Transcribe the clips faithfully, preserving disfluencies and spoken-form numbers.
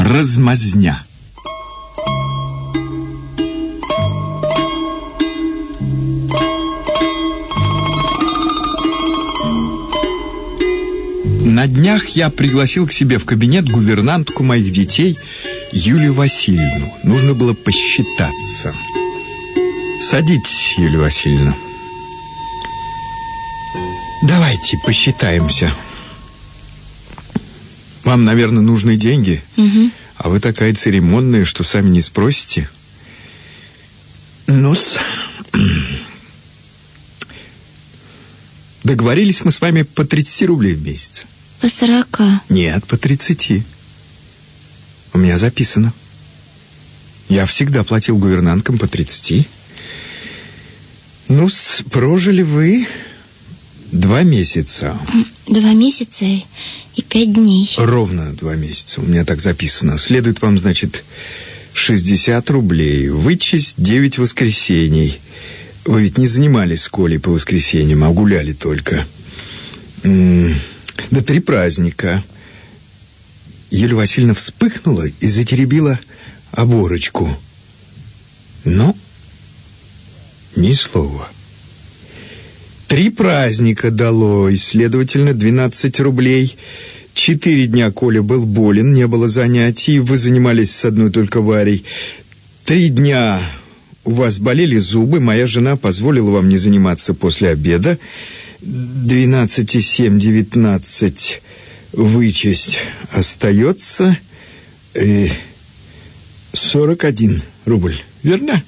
размазня. На днях я пригласил к себе в кабинет гувернантку моих детей Юлию Васильевну. Нужно было посчитаться. Садитесь, Юлия Васильевна. Давайте посчитаемся. Вам, наверное, нужны деньги? Угу. А вы такая церемонная, что сами не спросите. Ну-с. Договорились мы с вами по тридцать рублей в месяц. По сорока. Нет, по тридцати. У меня записано. Я всегда платил гувернанткам по тридцати. Ну-с, прожили вы два месяца. Два месяца и пять дней. Ровно два месяца. У меня так записано. Следует вам, значит, шестьдесят рублей. Вычесть девять воскресений. Вы ведь не занимались с Колей по воскресеньям, а гуляли только. Да три праздника. Юлия Васильевна вспыхнула и затеребила оборочку. Но ни слова. Три праздника дало, и, следовательно, двенадцать рублей. Четыре дня Коля был болен, не было занятий. Вы занимались с одной только Варей. Три дня у вас болели зубы. Моя жена позволила вам не заниматься после обеда. Двенадцать и семь, девятнадцать. Вычесть остается э, сорок один рубль. Верно?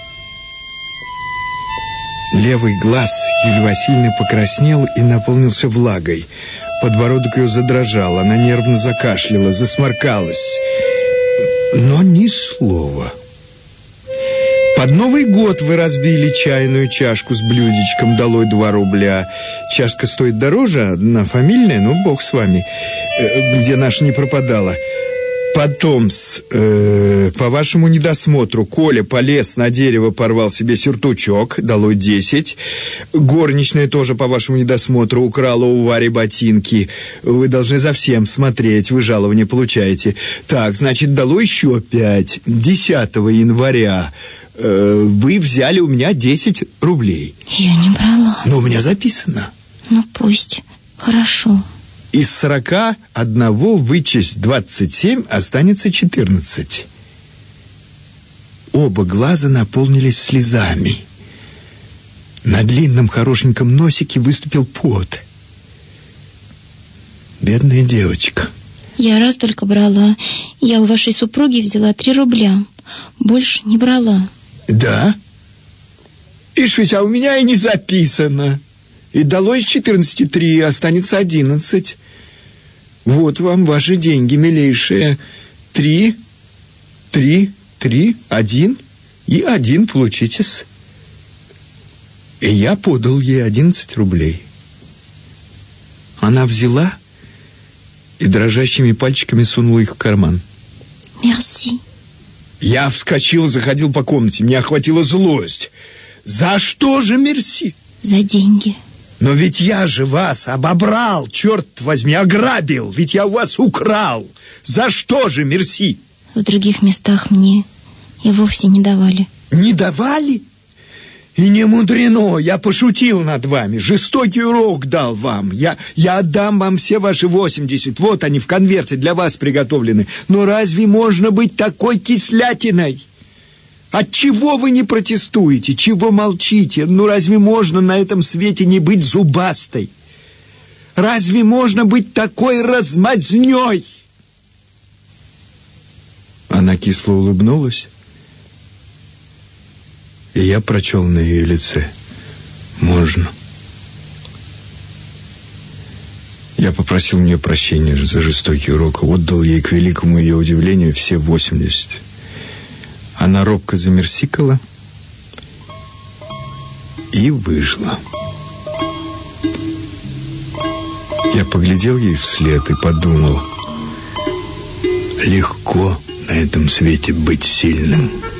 Левый глаз Юлии Васильевны покраснел и наполнился влагой. Подбородок ее задрожал. Она нервно закашляла, засморкалась. Но ни слова. Под Новый год вы разбили чайную чашку с блюдечком, долой два рубля. Чашка стоит дороже, одна фамильная, ну, бог с вами, где наша не пропадала. Потом, с, э, по вашему недосмотру, Коля полез на дерево, порвал себе сюртучок, долой десять. Горничная тоже по вашему недосмотру украла у Вари ботинки. Вы должны за всем смотреть, вы жалование получаете. Так, значит, дало еще пять. десятого января э, вы взяли у меня десять рублей. Я не брала. Но у меня записано. Ну, пусть. Хорошо. Из сорока одного вычесть двадцать семь, останется четырнадцать. Оба глаза наполнились слезами. На длинном хорошеньком носике выступил пот. Бедная девочка. Я раз только брала. Я у вашей супруги взяла три рубля. Больше не брала. Да? Ишь ведь, а у меня и не записано. И дало из четырнадцати три, останется одиннадцать. Вот вам ваши деньги, милейшие. Три, три, три, один и один получитесь. И я подал ей одиннадцать рублей. Она взяла и дрожащими пальчиками сунула их в карман. Мерси. Я вскочил, заходил по комнате. Меня охватила злость. За что же мерси? За деньги. Но ведь я же вас обобрал, черт возьми, ограбил. Ведь я у вас украл. За что же мерси? В других местах мне и вовсе не давали. Не давали? И не мудрено, я пошутил над вами, жестокий урок дал вам. Я, я отдам вам все ваши восемьдесят, вот они в конверте для вас приготовлены. Но разве можно быть такой кислятиной? Отчего вы не протестуете? Чего молчите? Ну разве можно на этом свете не быть зубастой? Разве можно быть такой размазнёй? Она кисло улыбнулась, и я прочел на ее лице: можно. Я попросил у нее прощения за жестокий урок, отдал ей, к великому ее удивлению, все восемьдесят. Она робко замерсикала и вышла. Я поглядел ей вслед и подумал: легко на этом свете быть сильным.